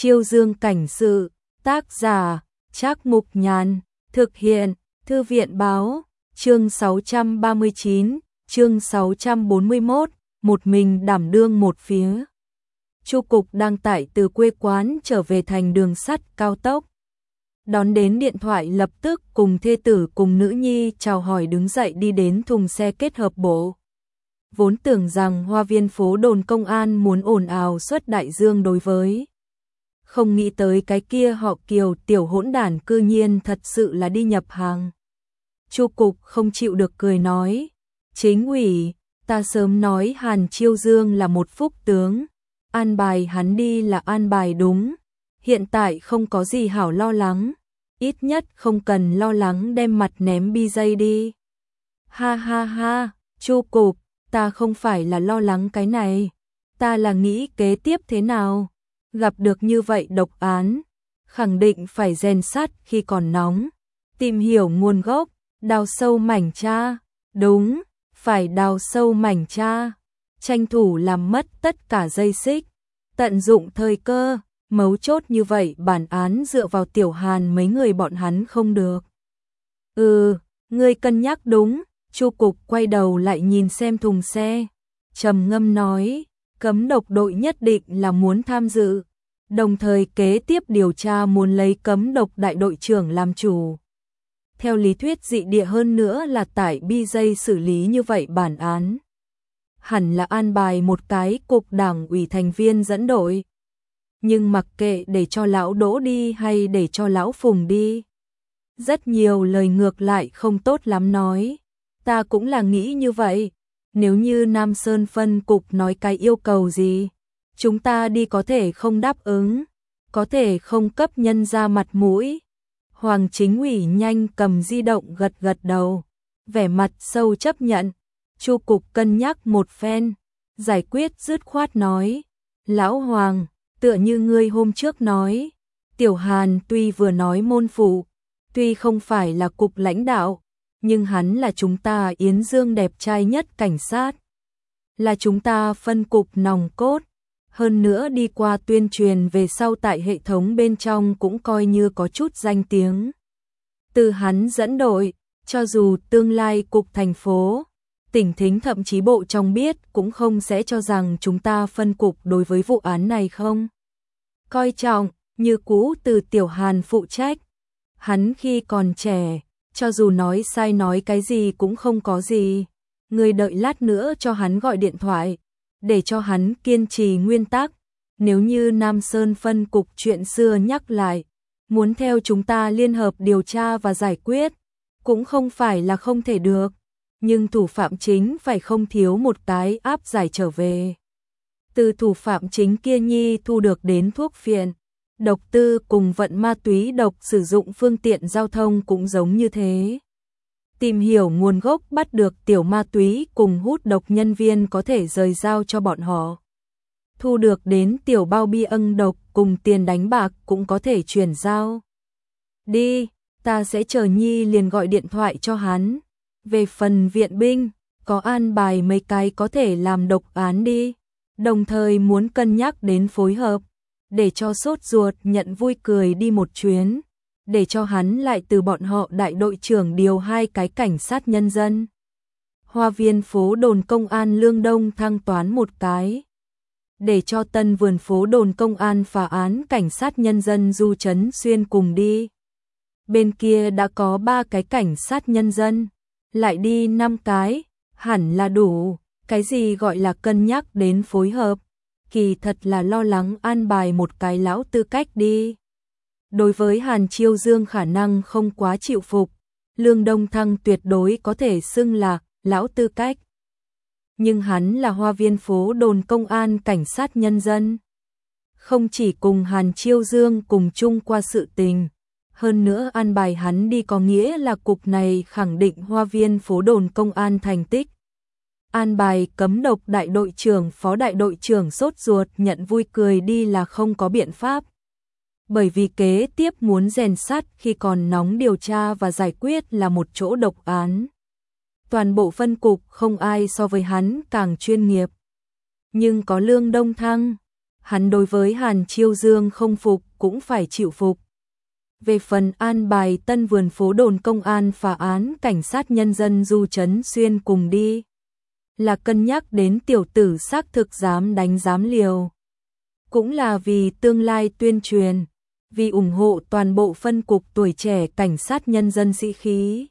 Chiêu Dương cảnh sự, tác giả, Trác Mục Nhàn, thực hiện, Thư viện báo, chương 639, chương 641, một mình đảm đương một phía. Chu Cục đang tải từ quê quán trở về thành đường sắt cao tốc. Đón đến điện thoại lập tức cùng thê tử cùng nữ nhi chào hỏi đứng dậy đi đến thùng xe kết hợp bộ. Vốn tưởng rằng hoa viên phố đồn công an muốn ồn ào suốt đại dương đối với. Không nghĩ tới cái kia họ Kiều tiểu hỗn đản cư nhiên thật sự là đi nhập hàng. Chu Cục không chịu được cười nói, chính ủy, ta sớm nói Hàn Chiêu Dương là một phúc tướng, an bài hắn đi là an bài đúng, hiện tại không có gì hảo lo lắng, ít nhất không cần lo lắng đem mặt ném BJ đi. Ha ha ha, Chu Cục, ta không phải là lo lắng cái này, ta là nghĩ kế tiếp thế nào. Gặp được như vậy độc án, khẳng định phải rèn sắt khi còn nóng, tìm hiểu nguồn gốc, đào sâu mảnh tra, đúng, phải đào sâu mảnh tra, tranh thủ làm mất tất cả dây xích, tận dụng thời cơ, mấu chốt như vậy bản án dựa vào Tiểu Hàn mấy người bọn hắn không được. Ngươi cân nhắc đúng, Chu Cục quay đầu lại nhìn xem thùng xe, trầm ngâm nói. Cấm độc đội nhất định là muốn tham dự, đồng thời kế tiếp điều tra muốn lấy cấm độc đại đội trưởng làm chủ. Theo lý thuyết dị địa hơn nữa là tải BJ xử lý như vậy bản án. Hẳn là an bài một cái cục đảng ủy thành viên dẫn đội. Nhưng mặc kệ để cho lão Đỗ đi hay để cho lão Phùng đi. Rất nhiều lời ngược lại không tốt lắm nói. Ta cũng là nghĩ như vậy. Nếu như Nam Sơn phân cục nói cái yêu cầu gì, chúng ta đi có thể không đáp ứng, có thể không cấp nhân ra mặt mũi. Hoàng chính ủy nhanh cầm di động gật gật đầu, vẻ mặt sâu chấp nhận. Chu Cục cân nhắc một phen, giải quyết dứt khoát nói, Lão Hoàng, tựa như ngươi hôm trước nói, Tiểu Hàn tuy vừa nói môn phụ, tuy không phải là cục lãnh đạo, nhưng hắn là chúng ta Yến Dương đẹp trai nhất cảnh sát, là chúng ta phân cục nòng cốt, hơn nữa đi qua tuyên truyền về sau tại hệ thống bên trong cũng coi như có chút danh tiếng. Từ hắn dẫn đội, cho dù tương lai cục thành phố, tỉnh thính thậm chí bộ trong biết cũng không sẽ cho rằng chúng ta phân cục đối với vụ án này không coi trọng, như cũ từ Tiểu Hàn phụ trách. Hắn khi còn trẻ, cho dù nói sai nói cái gì cũng không có gì. Người đợi lát nữa cho hắn gọi điện thoại, để cho hắn kiên trì nguyên tắc. Nếu như Nam Sơn phân cục chuyện xưa nhắc lại, muốn theo chúng ta liên hợp điều tra và giải quyết, cũng không phải là không thể được. Nhưng thủ phạm chính phải không thiếu một cái áp giải trở về. Từ thủ phạm chính kia nhi thu được đến thuốc phiện, độc tư cùng vận ma túy độc sử dụng phương tiện giao thông cũng giống như thế. Tìm hiểu nguồn gốc bắt được tiểu ma túy cùng hút độc nhân viên có thể rời giao cho bọn họ. Thu được đến tiểu bao bi ân độc cùng tiền đánh bạc cũng có thể chuyển giao. Đi, ta sẽ chờ nhi liền gọi điện thoại cho hắn. Về phần viện binh, có an bài mấy cái có thể làm độc án đi. Đồng thời muốn cân nhắc đến phối hợp, để cho sốt ruột nhận vui cười đi một chuyến, để cho hắn lại từ bọn họ đại đội trưởng điều 2 cái cảnh sát nhân dân. Hoa viên phố đồn công an Lương Đông thăng toán một cái, để cho tân vườn phố đồn công an phá án cảnh sát nhân dân Du Trấn Xuyên cùng đi. Bên kia đã có 3 cái cảnh sát nhân dân, lại đi 5 cái, hẳn là đủ. Cái gì gọi là cân nhắc đến phối hợp, kỳ thật là lo lắng an bài một cái lão tư cách đi. Đối với Hàn Chiêu Dương khả năng không quá chịu phục, Lương Đông Thăng tuyệt đối có thể xưng là lão tư cách. Nhưng hắn là hoa viên phố đồn công an cảnh sát nhân dân. Không chỉ cùng Hàn Chiêu Dương cùng chung qua sự tình, hơn nữa an bài hắn đi có nghĩa là cục này khẳng định hoa viên phố đồn công an thành tích. An bài cấm độc đại đội trưởng phó đại đội trưởng sốt ruột nhận vui cười đi là không có biện pháp. Bởi vì kế tiếp muốn rèn sắt khi còn nóng điều tra và giải quyết là một chỗ độc án. Toàn bộ phân cục không ai so với hắn càng chuyên nghiệp. Nhưng có Lương Đông Thăng, hắn đối với Hàn Chiêu Dương không phục cũng phải chịu phục. Về phần an bài Tân Vườn phố đồn công an phá án cảnh sát nhân dân Du Trấn Xuyên cùng đi, là cân nhắc đến tiểu tử xác thực dám đánh dám liều. Cũng là vì tương lai tuyên truyền, vì ủng hộ toàn bộ phân cục tuổi trẻ cảnh sát nhân dân sĩ khí.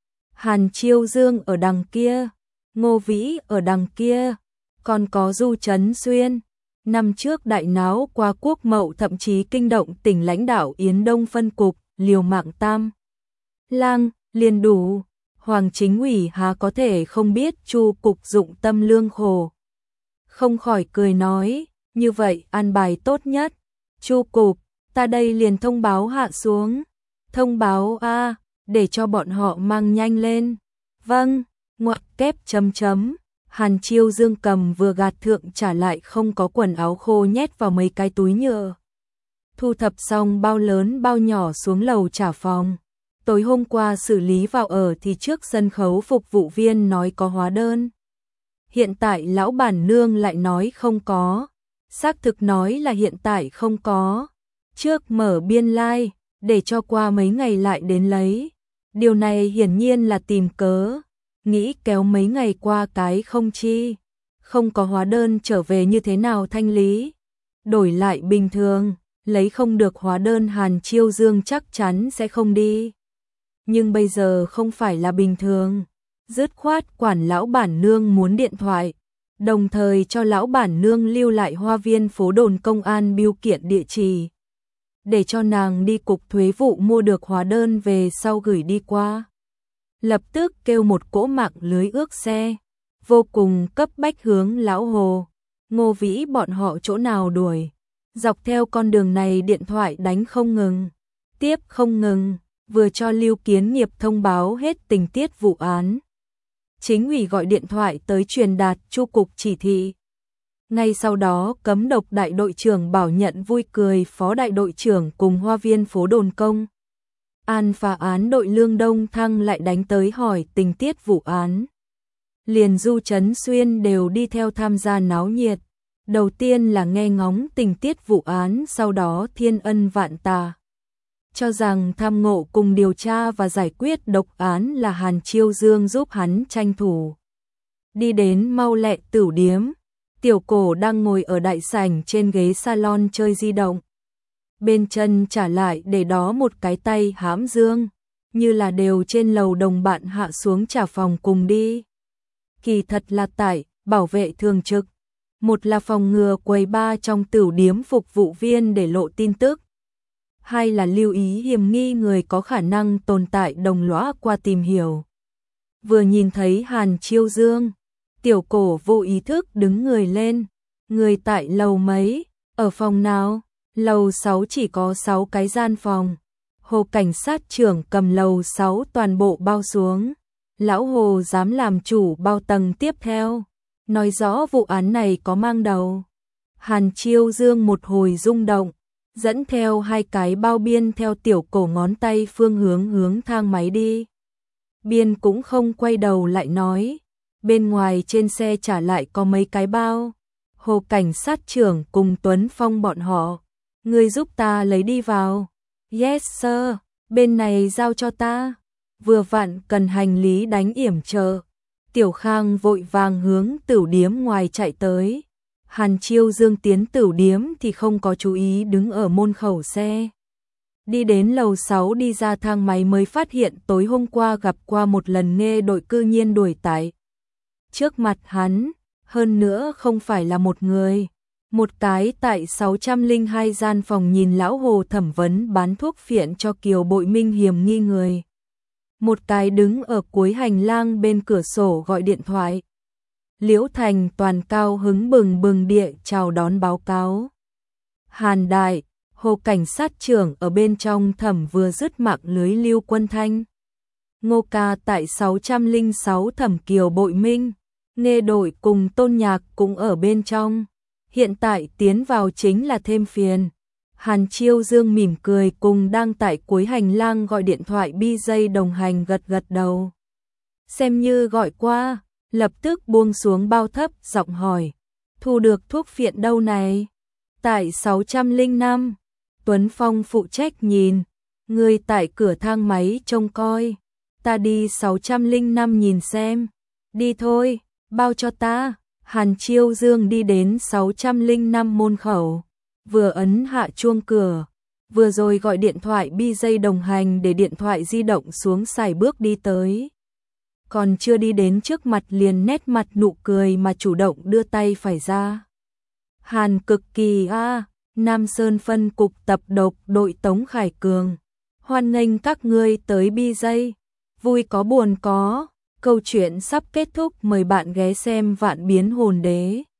Hàn Chiêu Dương ở đằng kia, Ngô Vĩ ở đằng kia, còn có Du Trấn Xuyên. Năm trước đại náo qua Quốc Mậu thậm chí kinh động tỉnh lãnh đạo Yến Đông phân cục, liều mạng tam lang, liền đủ. Hoàng Chính ủy há có thể không biết Chu cục dụng tâm lương khổ. Không khỏi cười nói, như vậy an bài tốt nhất. Chu cục, ta đây liền thông báo hạ xuống. Thông báo a, để cho bọn họ mang nhanh lên. Vâng, ngoặc kép chấm chấm. Hàn Chiêu Dương cầm vừa gạt thượng trả lại không có quần áo khô nhét vào mấy cái túi nhựa. Thu thập xong bao lớn bao nhỏ xuống lầu trả phòng. Tối hôm qua xử lý vào ở thì trước sân khấu phục vụ viên nói có hóa đơn. Hiện tại lão bản nương lại nói không có. Xác thực nói là hiện tại không có. Trước mở biên lai, để cho qua mấy ngày lại đến lấy. Điều này hiển nhiên là tìm cớ. Nghĩ kéo mấy ngày qua cái không chi. Không có hóa đơn trở về như thế nào thanh lý. Đổi lại bình thường, lấy không được hóa đơn Hàn Chiêu Dương chắc chắn sẽ không đi. Nhưng bây giờ không phải là bình thường. Dứt khoát quản lão bản nương muốn điện thoại. Đồng thời cho lão bản nương lưu lại Hoa Viên phố đồn công an bưu kiện địa chỉ. Để cho nàng đi cục thuế vụ mua được hóa đơn về sau gửi đi qua. Lập tức kêu một cỗ mạng lưới ước xe. Vô cùng cấp bách hướng lão Hồ, Ngô Vĩ bọn họ chỗ nào đuổi. Dọc theo con đường này điện thoại đánh không ngừng. Tiếp không ngừng, vừa cho Lưu Kiến Nghiệp thông báo hết tình tiết vụ án. Chính ủy gọi điện thoại tới truyền đạt Chu cục chỉ thị. Ngay sau đó cấm độc đại đội trưởng Bảo Nhận vui cười phó đại đội trưởng cùng Hoa Viên phố đồn công an phá án đội Lương Đông Thăng lại đánh tới hỏi tình tiết vụ án. Liền Du Trấn Xuyên đều đi theo tham gia náo nhiệt. Đầu tiên là nghe ngóng tình tiết vụ án, sau đó thiên ân vạn tạ. Cho rằng tham ngộ cùng điều tra và giải quyết độc án là Hàn Chiêu Dương giúp hắn tranh thủ. Đi đến mau lẹ tửu điếm, Tiểu Cổ đang ngồi ở đại sảnh trên ghế salon chơi di động. Bên chân trả lại để đó một cái tay hãm dương, như là đều trên lầu đồng bạn hạ xuống trả phòng cùng đi. Kỳ thật là tại bảo vệ thường trực, một là phòng ngừa quầy ba trong tửu điếm phục vụ viên để lộ tin tức, hai là lưu ý hiểm nghi người có khả năng tồn tại đồng lõa qua tìm hiểu. Vừa nhìn thấy Hàn Chiêu Dương, Tiểu Cổ vô ý thức đứng người lên. Người tại lầu mấy, ở phòng nào? Lầu 6 chỉ có 6 cái gian phòng. Hồ cảnh sát trưởng cầm lầu 6 toàn bộ bao xuống. Lão Hồ dám làm chủ bao tầng tiếp theo. Nói rõ vụ án này có mang đầu. Hàn Chiêu Dương một hồi rung động, dẫn theo hai cái bao biên theo Tiểu Cổ ngón tay phương hướng thang máy đi. Biên cũng không quay đầu lại nói. Bên ngoài trên xe trả lại có mấy cái bao. Hồ cảnh sát trưởng cùng Tuấn Phong bọn họ. Người giúp ta lấy đi vào. Yes sir, bên này giao cho ta. Vừa vặn cần hành lý đánh yểm trợ. Tiểu Khang vội vàng hướng tửu điếm ngoài chạy tới. Hàn Chiêu Dương tiến tửu điếm thì không có chú ý đứng ở môn khẩu xe. Đi đến lầu 6 đi ra thang máy mới phát hiện tối hôm qua gặp qua một lần nghe đội cư nhiên đuổi tại trước mặt hắn, hơn nữa không phải là một người. Một cái tại 602 gian phòng nhìn lão Hồ thẩm vấn bán thuốc phiện cho Kiều Bội Minh hiểm nghi người. Một cái đứng ở cuối hành lang bên cửa sổ gọi điện thoại. Liễu Thành toàn cao hứng bừng bừng địa chào đón báo cáo. Hàn Đại, Hồ cảnh sát trưởng ở bên trong thẩm vừa dứt mạng lưới Lưu Quân Thanh. Ngô ca tại 606 thẩm Kiều Bội Minh. Nghe đội cùng Tôn Nhạc cũng ở bên trong. Hiện tại tiến vào chính là thêm phiền. Hàn Chiêu Dương mỉm cười cùng đang tại cuối hành lang gọi điện thoại BJ đồng hành gật gật đầu. Xem như gọi qua, lập tức buông xuống bao thấp giọng hỏi. Thu được thuốc phiện đâu này? Tại 605, Tuấn Phong phụ trách nhìn, người tại cửa thang máy trông coi, ta đi 605 nhìn xem, đi thôi, bao cho ta. Hàn Chiêu Dương đi đến 605 môn khẩu, vừa ấn hạ chuông cửa, vừa rồi gọi điện thoại BJ đồng hành để điện thoại di động xuống xài bước đi tới. Còn chưa đi đến trước mặt liền nét mặt nụ cười mà chủ động đưa tay phải ra. Hàn Cực Kỳ Nam Sơn phân cục tập độc đội Tống Khải Cường. Hoan nghênh các ngươi tới BJ, vui có buồn có. Câu chuyện sắp kết thúc, mời bạn ghé xem Vạn Biến Hồn Đế.